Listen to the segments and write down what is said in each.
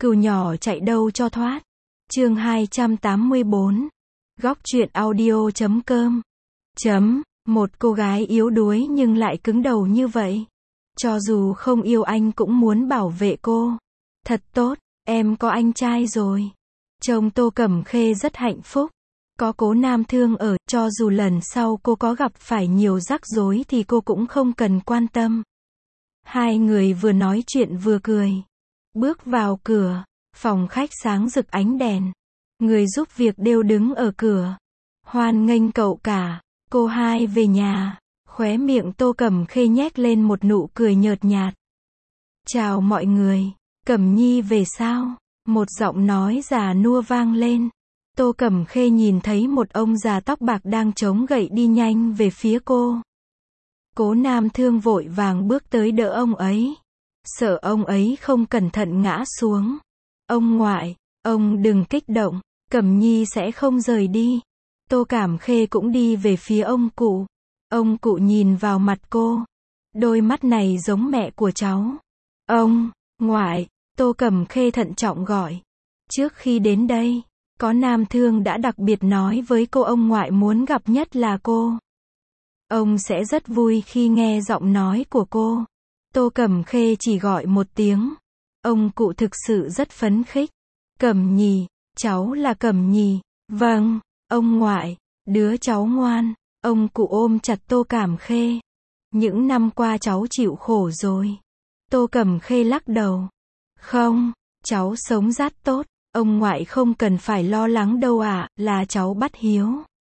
Cừu nhỏ chạy đâu cho thoát. Chương 284. Góc truyện audio.com. Một cô gái yếu đuối nhưng lại cứng đầu như vậy. Cho dù không yêu anh cũng muốn bảo vệ cô. Thật tốt, em có anh trai rồi. Chồng Tô Cẩm Khê rất hạnh phúc. Có Cố Nam Thương ở, cho dù lần sau cô có gặp phải nhiều rắc rối thì cô cũng không cần quan tâm. Hai người vừa nói chuyện vừa cười. Bước vào cửa, phòng khách sáng rực ánh đèn. Người giúp việc đều đứng ở cửa. Hoan nghênh cậu cả, cô hai về nhà. Khóe miệng Tô Cẩm Khê nhếch lên một nụ cười nhợt nhạt. Chào mọi người, Cẩm Nhi về sao? Một giọng nói già nua vang lên. Tô Cẩm Khê nhìn thấy một ông già tóc bạc đang chống gậy đi nhanh về phía cô. Cố Nam Thương vội vàng bước tới đỡ ông ấy. Sợ ông ấy không cẩn thận ngã xuống. Ông ngoại, ông đừng kích động, Cẩm Nhi sẽ không rời đi. Tô Cẩm Khê cũng đi về phía ông cụ. Ông cụ nhìn vào mặt cô. Đôi mắt này giống mẹ của cháu. Ông, ngoại, Tô Cẩm Khê thận trọng gọi. Trước khi đến đây, có Nam Thương đã đặc biệt nói với cô ông ngoại muốn gặp nhất là cô. Ông sẽ rất vui khi nghe giọng nói của cô. Tô Cẩm Khê chỉ gọi một tiếng. Ông cụ thực sự rất phấn khích. Cẩm Nhi, cháu là Cẩm Nhi. Vâng, ông ngoại, đứa cháu ngoan. Ông cụ ôm chặt Tô Cẩm Khê. Những năm qua cháu chịu khổ rồi. Tô Cẩm Khê lắc đầu. Không, cháu sống rất tốt. Ông ngoại không cần phải lo lắng đâu ạ, là cháu bắt hiếu.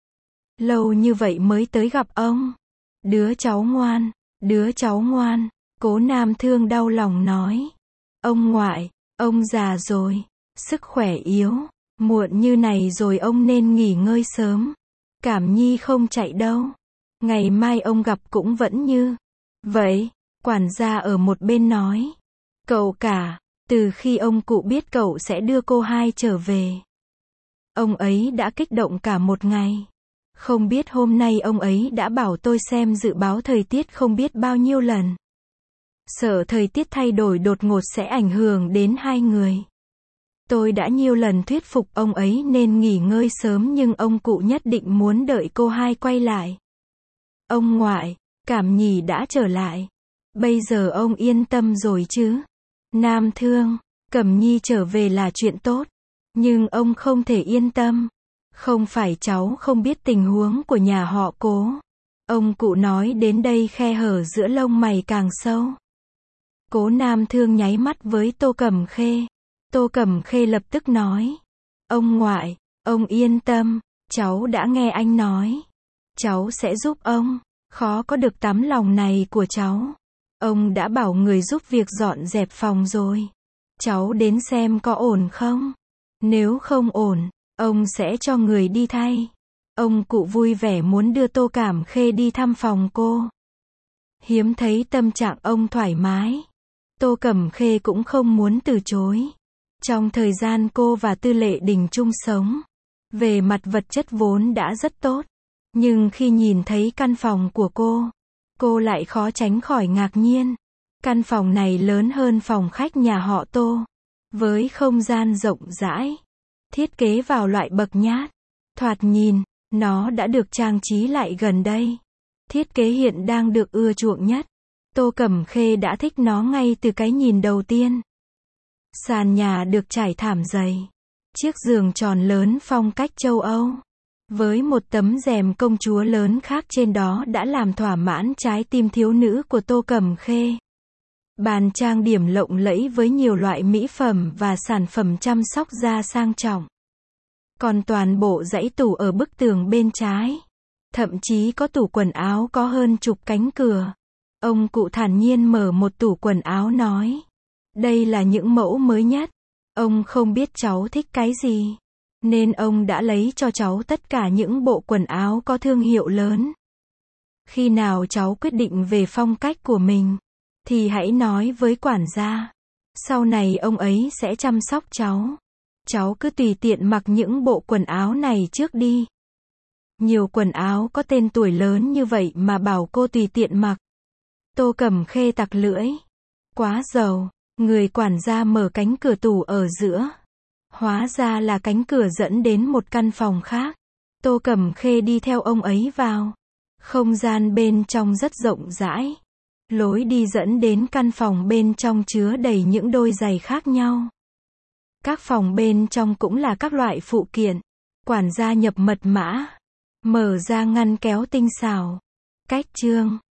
Lâu như vậy mới tới gặp ông. Đứa cháu ngoan, đứa cháu ngoan. Cố Nam Thương đau lòng nói. Ông ngoại, ông già rồi, sức khỏe yếu. Muộn như này rồi ông nên nghỉ ngơi sớm. Cẩm Nhi không chạy đâu. Ngày mai ông gặp cũng vẫn như vậy. Quản gia ở một bên nói. Cậu cả, từ khi ông cụ biết cậu sẽ đưa cô hai trở về, ông ấy đã kích động cả một ngày. Không biết hôm nay ông ấy đã bảo tôi xem dự báo thời tiết không biết bao nhiêu lần. Sợ thời tiết thay đổi đột ngột sẽ ảnh hưởng đến hai người. Tôi đã nhiều lần thuyết phục ông ấy nên nghỉ ngơi sớm nhưng ông cụ nhất định muốn đợi cô hai quay lại. Ông ngoại, Cẩm Nhi đã trở lại. Bây giờ ông yên tâm rồi chứ? Nam Thương, Cẩm Nhi trở về là chuyện tốt. Nhưng ông không thể yên tâm. Không phải cháu không biết tình huống của nhà họ Cố. Ông cụ nói đến đây khe hở giữa lông mày càng sâu. Cố Nam Thương nháy mắt với Tô Cẩm Khê. Tô Cẩm Khê lập tức nói. Ông ngoại, ông yên tâm, cháu đã nghe anh nói. Cháu sẽ giúp ông. Khó có được tấm lòng này của cháu. Ông đã bảo người giúp việc dọn dẹp phòng rồi. Cháu đến xem có ổn không? Nếu không ổn, ông sẽ cho người đi thay. Ông cụ vui vẻ muốn đưa Tô Cẩm Khê đi thăm phòng cô. Hiếm thấy tâm trạng ông thoải mái. Tô Cẩm Khê cũng không muốn từ chối. Trong thời gian cô và Tư Lệ Đình chung sống, về mặt vật chất vốn đã rất tốt. Nhưng khi nhìn thấy căn phòng của cô lại khó tránh khỏi ngạc nhiên. Căn phòng này lớn hơn phòng khách nhà họ Tô. Với không gian rộng rãi. Thiết kế vào loại bậc nhát. Thoạt nhìn, nó đã được trang trí lại gần đây. Thiết kế hiện đang được ưa chuộng nhất. Tô Cẩm Khê đã thích nó ngay từ cái nhìn đầu tiên. Sàn nhà được trải thảm dày. Chiếc giường tròn lớn phong cách châu Âu. Với một tấm rèm công chúa lớn khác trên đó đã làm thỏa mãn trái tim thiếu nữ của Tô Cẩm Khê. Bàn trang điểm lộng lẫy với nhiều loại mỹ phẩm và sản phẩm chăm sóc da sang trọng. Còn toàn bộ dãy tủ ở bức tường bên trái. Thậm chí có tủ quần áo có hơn chục cánh cửa. Ông cụ thản nhiên mở một tủ quần áo nói. Đây là những mẫu mới nhất. Ông không biết cháu thích cái gì. Nên ông đã lấy cho cháu tất cả những bộ quần áo có thương hiệu lớn. Khi nào cháu quyết định về phong cách của mình, thì hãy nói với quản gia. Sau này ông ấy sẽ chăm sóc cháu. Cháu cứ tùy tiện mặc những bộ quần áo này trước đi. Nhiều quần áo có tên tuổi lớn như vậy mà bảo cô tùy tiện mặc. Tô Cẩm Khê tặc lưỡi. Quá giàu. Người quản gia mở cánh cửa tủ ở giữa. Hóa ra là cánh cửa dẫn đến một căn phòng khác. Tô Cẩm Khê đi theo ông ấy vào. Không gian bên trong rất rộng rãi. Lối đi dẫn đến căn phòng bên trong chứa đầy những đôi giày khác nhau. Các phòng bên trong cũng là các loại phụ kiện. Quản gia nhập mật mã. Mở ra ngăn kéo tinh xảo. Cách chương.